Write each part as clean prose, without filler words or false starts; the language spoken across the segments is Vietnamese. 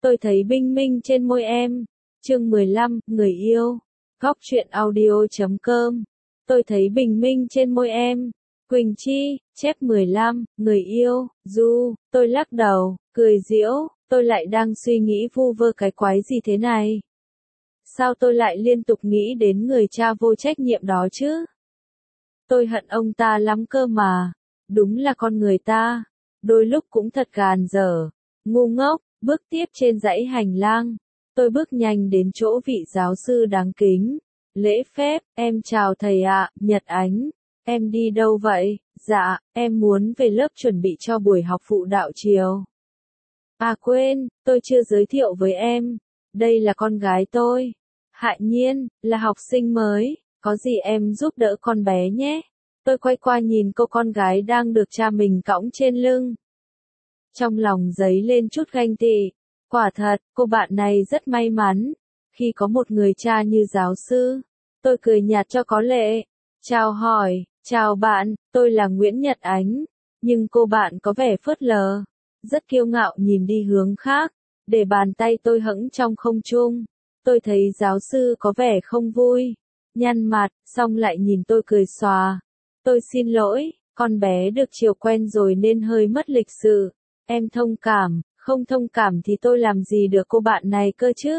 Tôi thấy bình minh trên môi em. Chương 15, người yêu. Góc truyện audio.com. Tôi thấy bình minh trên môi em. Quỳnh Chi, chép 15, người yêu, Du. Tôi lắc đầu, cười giễu, tôi lại đang suy nghĩ vu vơ cái quái gì thế này. Sao tôi lại liên tục nghĩ đến người cha vô trách nhiệm đó chứ? Tôi hận ông ta lắm cơ mà. Đúng là con người ta. Đôi lúc cũng thật gàn dở, ngu ngốc. Bước tiếp trên dãy hành lang. Tôi bước nhanh đến chỗ vị giáo sư đáng kính. Lễ phép, em chào thầy ạ, Nhật Ánh. Em đi đâu vậy? Dạ, em muốn về lớp chuẩn bị cho buổi học phụ đạo chiều. À quên, tôi chưa giới thiệu với em. Đây là con gái tôi. Hại Nhiên, là học sinh mới. Có gì em giúp đỡ con bé nhé. Tôi quay qua nhìn cô con gái đang được cha mình cõng trên lưng. Trong lòng dấy lên chút ganh tị. Quả thật, cô bạn này rất may mắn. Khi có một người cha như giáo sư. Tôi cười nhạt cho có lệ. Chào hỏi, chào bạn, tôi là Nguyễn Nhật Ánh. Nhưng cô bạn có vẻ phớt lờ. Rất kiêu ngạo nhìn đi hướng khác. Để bàn tay tôi hững trong không trung. Tôi thấy giáo sư có vẻ không vui. Nhăn mặt, xong lại nhìn tôi cười xòa. Tôi xin lỗi, con bé được chiều quen rồi nên hơi mất lịch sự. Em thông cảm, không thông cảm thì tôi làm gì được cô bạn này cơ chứ?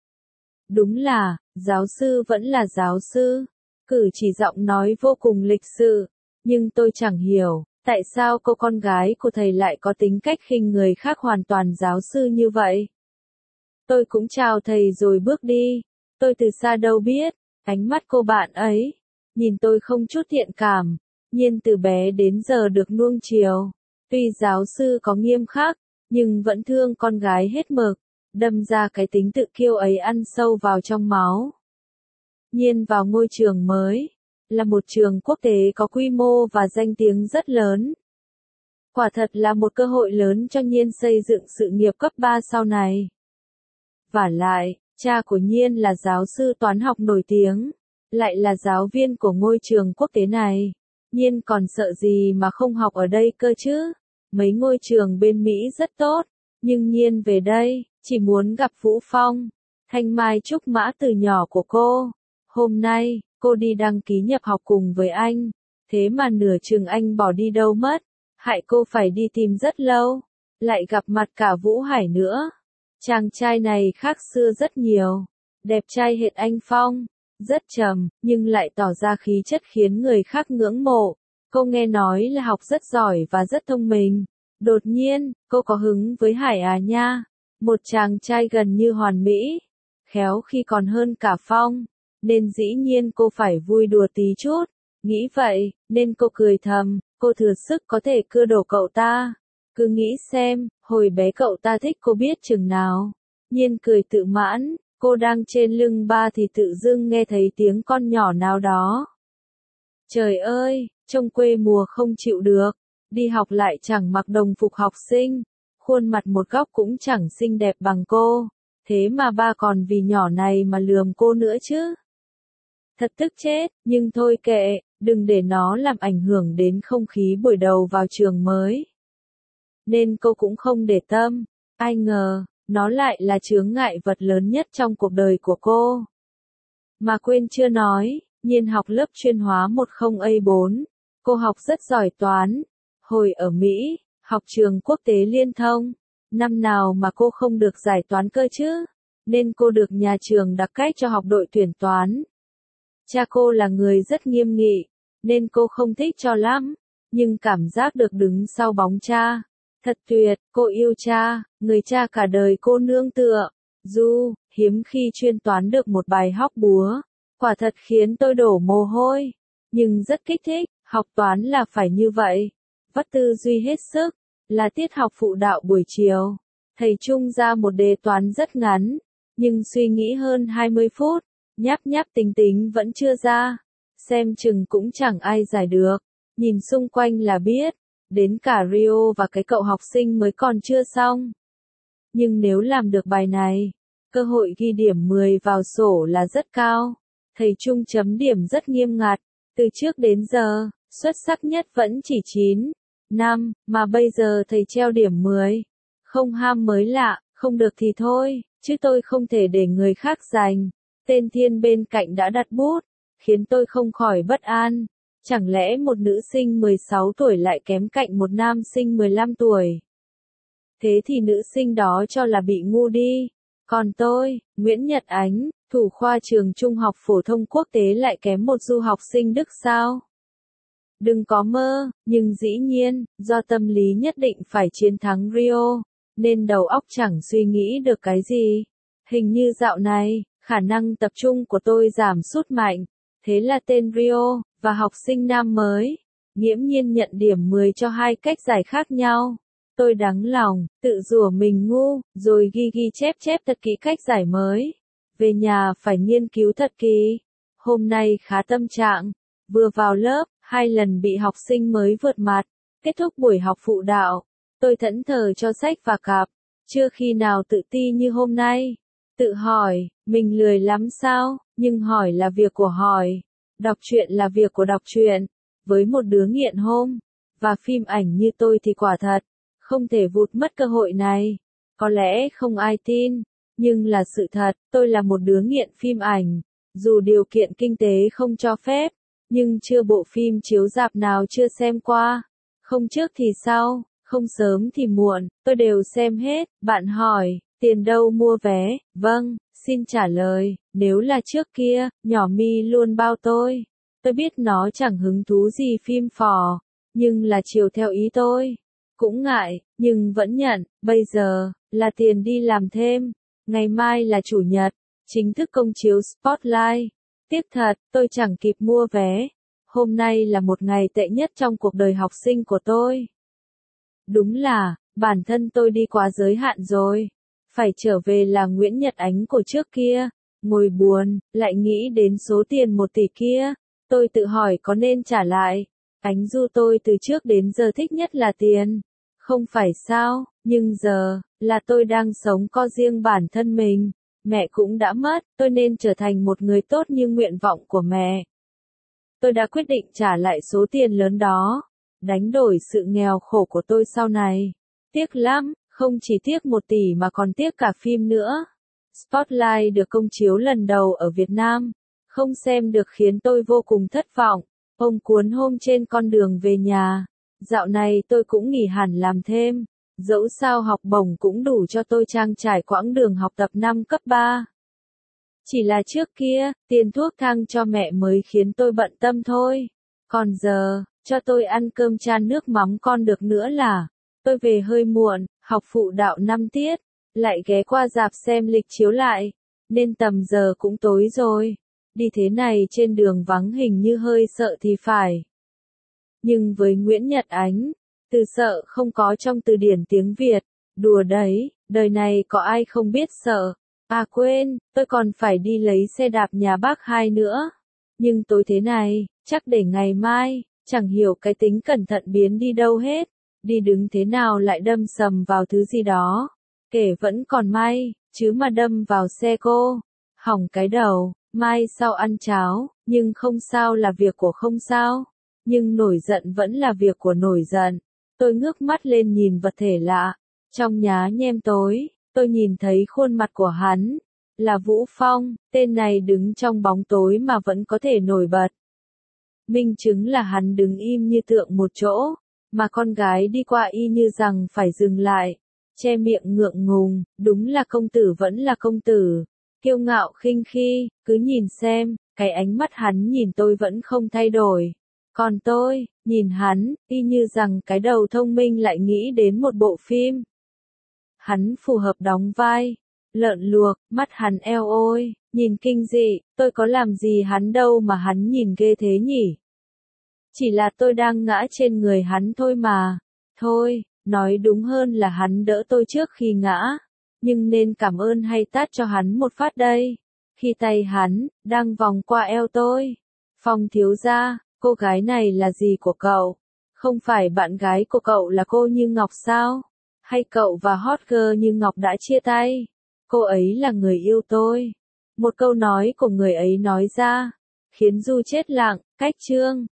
Đúng là, giáo sư vẫn là giáo sư. Cử chỉ giọng nói vô cùng lịch sự. Nhưng tôi chẳng hiểu, tại sao cô con gái của thầy lại có tính cách khinh người khác hoàn toàn giáo sư như vậy? Tôi cũng chào thầy rồi bước đi. Tôi từ xa đâu biết, ánh mắt cô bạn ấy. Nhìn tôi không chút thiện cảm. Nhiên từ bé đến giờ được nuông chiều. Tuy giáo sư có nghiêm khắc, nhưng vẫn thương con gái hết mực, đâm ra cái tính tự kiêu ấy ăn sâu vào trong máu. Nhiên vào ngôi trường mới, là một trường quốc tế có quy mô và danh tiếng rất lớn. Quả thật là một cơ hội lớn cho Nhiên xây dựng sự nghiệp cấp 3 sau này. Vả lại, cha của Nhiên là giáo sư toán học nổi tiếng, lại là giáo viên của ngôi trường quốc tế này. Nhiên còn sợ gì mà không học ở đây cơ chứ? Mấy ngôi trường bên Mỹ rất tốt, nhưng Nhiên về đây, chỉ muốn gặp Vũ Phong, thanh mai trúc mã từ nhỏ của cô. Hôm nay, cô đi đăng ký nhập học cùng với anh, thế mà nửa chừng anh bỏ đi đâu mất, hại cô phải đi tìm rất lâu, lại gặp mặt cả Vũ Hải nữa. Chàng trai này khác xưa rất nhiều, đẹp trai hệt anh Phong, rất trầm, nhưng lại tỏ ra khí chất khiến người khác ngưỡng mộ. Cô nghe nói là học rất giỏi và rất thông minh. Đột nhiên, cô có hứng với Hải à nha. Một chàng trai gần như hoàn mỹ. Khéo khi còn hơn cả Phong. Nên dĩ nhiên cô phải vui đùa tí chút. Nghĩ vậy, nên cô cười thầm, cô thừa sức có thể cưa đổ cậu ta. Cứ nghĩ xem, hồi bé cậu ta thích cô biết chừng nào. Nhiên cười tự mãn, cô đang trên lưng ba thì tự dưng nghe thấy tiếng con nhỏ nào đó. Trời ơi, trông quê mùa không chịu được, đi học lại chẳng mặc đồng phục học sinh, khuôn mặt một góc cũng chẳng xinh đẹp bằng cô, thế mà ba còn vì nhỏ này mà lườm cô nữa chứ. Thật tức chết, nhưng thôi kệ, đừng để nó làm ảnh hưởng đến không khí buổi đầu vào trường mới. Nên cô cũng không để tâm, ai ngờ, nó lại là chướng ngại vật lớn nhất trong cuộc đời của cô. Mà quên chưa nói, Nhiên học lớp chuyên hóa 10A4. Cô học rất giỏi toán. Hồi ở Mỹ, học trường quốc tế liên thông. Năm nào mà cô không được giải toán cơ chứ? Nên cô được nhà trường đặc cách cho học đội tuyển toán. Cha cô là người rất nghiêm nghị, nên cô không thích cho lắm. Nhưng cảm giác được đứng sau bóng cha. Thật tuyệt, cô yêu cha, người cha cả đời cô nương tựa. Du, hiếm khi chuyên toán được một bài hóc búa. Quả thật khiến tôi đổ mồ hôi. Nhưng rất kích thích, học toán là phải như vậy. Vắt tư duy hết sức, là tiết học phụ đạo buổi chiều. Thầy Trung ra một đề toán rất ngắn, nhưng suy nghĩ hơn 20 phút, nháp nháp tính tính vẫn chưa ra. Xem chừng cũng chẳng ai giải được. Nhìn xung quanh là biết, đến cả Rio và cái cậu học sinh mới còn chưa xong. Nhưng nếu làm được bài này, cơ hội ghi điểm 10 vào sổ là rất cao. Thầy Trung chấm điểm rất nghiêm ngặt, từ trước đến giờ, xuất sắc nhất vẫn chỉ 9, 5, mà bây giờ thầy treo điểm 10. Không ham mới lạ, Không được thì thôi, chứ tôi không thể để người khác giành. Tên Thiên bên cạnh đã đặt bút, khiến tôi không khỏi bất an. Chẳng lẽ một nữ sinh 16 tuổi lại kém cạnh một nam sinh 15 tuổi? Thế thì nữ sinh đó cho là bị ngu đi. Còn tôi, Nguyễn Nhật Ánh, thủ khoa trường Trung học phổ thông quốc tế lại kém một du học sinh Đức sao? Đừng có mơ, nhưng dĩ nhiên, do tâm lý nhất định phải chiến thắng Rio, nên đầu óc chẳng suy nghĩ được cái gì. Hình như dạo này, khả năng tập trung của tôi giảm sút mạnh. Thế là tên Rio, và học sinh nam mới, nghiễm nhiên nhận điểm 10 cho hai cách giải khác nhau. Tôi đắng lòng, tự rủa mình ngu, rồi ghi chép thật kỹ cách giải mới. Về nhà phải nghiên cứu thật kỹ. Hôm nay khá tâm trạng, vừa vào lớp, 2 lần bị học sinh mới vượt mặt. Kết thúc buổi học phụ đạo, tôi thẫn thờ cho sách và cặp, chưa khi nào tự ti như hôm nay. Tự hỏi, mình lười lắm sao, nhưng hỏi là việc của hỏi. Đọc truyện là việc của đọc truyện. Với một đứa nghiện home và phim ảnh như tôi thì quả thật, không thể vụt mất cơ hội này. Có lẽ không ai tin, nhưng là sự thật, tôi là một đứa nghiện phim ảnh. Dù điều kiện kinh tế không cho phép, nhưng chưa bộ phim chiếu rạp nào chưa xem qua. Không trước thì sau, không sớm thì muộn, tôi đều xem hết. Bạn hỏi, tiền đâu mua vé? Vâng, xin trả lời, nếu là trước kia, nhỏ Mi luôn bao tôi. Tôi biết nó chẳng hứng thú gì phim phò, nhưng là chiều theo ý tôi. Cũng ngại, nhưng vẫn nhận, bây giờ, là tiền đi làm thêm. Ngày mai là chủ nhật, chính thức công chiếu Spotlight. Tiếc thật, tôi chẳng kịp mua vé. Hôm nay là một ngày tệ nhất trong cuộc đời học sinh của tôi. Đúng là, bản thân tôi đi quá giới hạn rồi. Phải trở về là Nguyễn Nhật Ánh của trước kia. Ngồi buồn, lại nghĩ đến số tiền 1 tỷ kia. Tôi tự hỏi có nên trả lại. Ánh Du tôi từ trước đến giờ thích nhất là tiền. Không phải sao, nhưng giờ, là tôi đang sống co riêng bản thân mình. Mẹ cũng đã mất, tôi nên trở thành một người tốt như nguyện vọng của mẹ. Tôi đã quyết định trả lại số tiền lớn đó, đánh đổi sự nghèo khổ của tôi sau này. Tiếc lắm, không chỉ tiếc 1 tỷ mà còn tiếc cả phim nữa. Spotlight được công chiếu lần đầu ở Việt Nam, không xem được khiến tôi vô cùng thất vọng. Ông cuốn hôm trên con đường về nhà. Dạo này tôi cũng nghỉ hẳn làm thêm, dẫu sao học bổng cũng đủ cho tôi trang trải quãng đường học tập năm cấp 3. Chỉ là trước kia, tiền thuốc thang cho mẹ mới khiến tôi bận tâm thôi. Còn giờ, cho tôi ăn cơm chan nước mắm con được nữa là, tôi về hơi muộn, học phụ đạo 5 tiết, lại ghé qua rạp xem lịch chiếu lại, nên tầm giờ cũng tối rồi. Đi thế này trên đường vắng hình như hơi sợ thì phải. Nhưng với Nguyễn Nhật Ánh, từ sợ không có trong từ điển tiếng Việt. Đùa đấy, đời này có ai không biết sợ. À quên, tôi còn phải đi lấy xe đạp nhà bác Hai nữa. Nhưng tối thế này, chắc để ngày mai, chẳng hiểu cái tính cẩn thận biến đi đâu hết. Đi đứng thế nào lại đâm sầm vào thứ gì đó. Kể vẫn còn may, chứ mà đâm vào xe cô. Hỏng cái đầu, mai sau ăn cháo, nhưng không sao là việc của không sao. Nhưng nổi giận vẫn là việc của nổi giận. Tôi ngước mắt lên nhìn vật thể lạ. Trong nhá nhem tối, tôi nhìn thấy khuôn mặt của hắn. Là Vũ Phong, tên này đứng trong bóng tối mà vẫn có thể nổi bật. Minh chứng là hắn đứng im như tượng một chỗ, mà con gái đi qua y như rằng phải dừng lại. Che miệng ngượng ngùng, đúng là công tử vẫn là công tử. Kiêu ngạo khinh khi, cứ nhìn xem, cái ánh mắt hắn nhìn tôi vẫn không thay đổi. Còn tôi, nhìn hắn, y như rằng cái đầu thông minh lại nghĩ đến một bộ phim. Hắn phù hợp đóng vai. Lợn luộc, mắt hắn eo ôi, nhìn kinh dị, tôi có làm gì hắn đâu mà hắn nhìn ghê thế nhỉ? Chỉ là tôi đang ngã trên người hắn thôi mà. Thôi, nói đúng hơn là hắn đỡ tôi trước khi ngã. Nhưng nên cảm ơn hay tát cho hắn một phát đây. Khi tay hắn, đang vòng qua eo tôi. Phong thiếu gia, cô gái này là gì của cậu? Không phải bạn gái của cậu là cô Như Ngọc sao? Hay cậu và hot girl Như Ngọc đã chia tay? Cô ấy là người yêu tôi. Một câu nói của người ấy nói ra, khiến Du chết lặng. Cách chương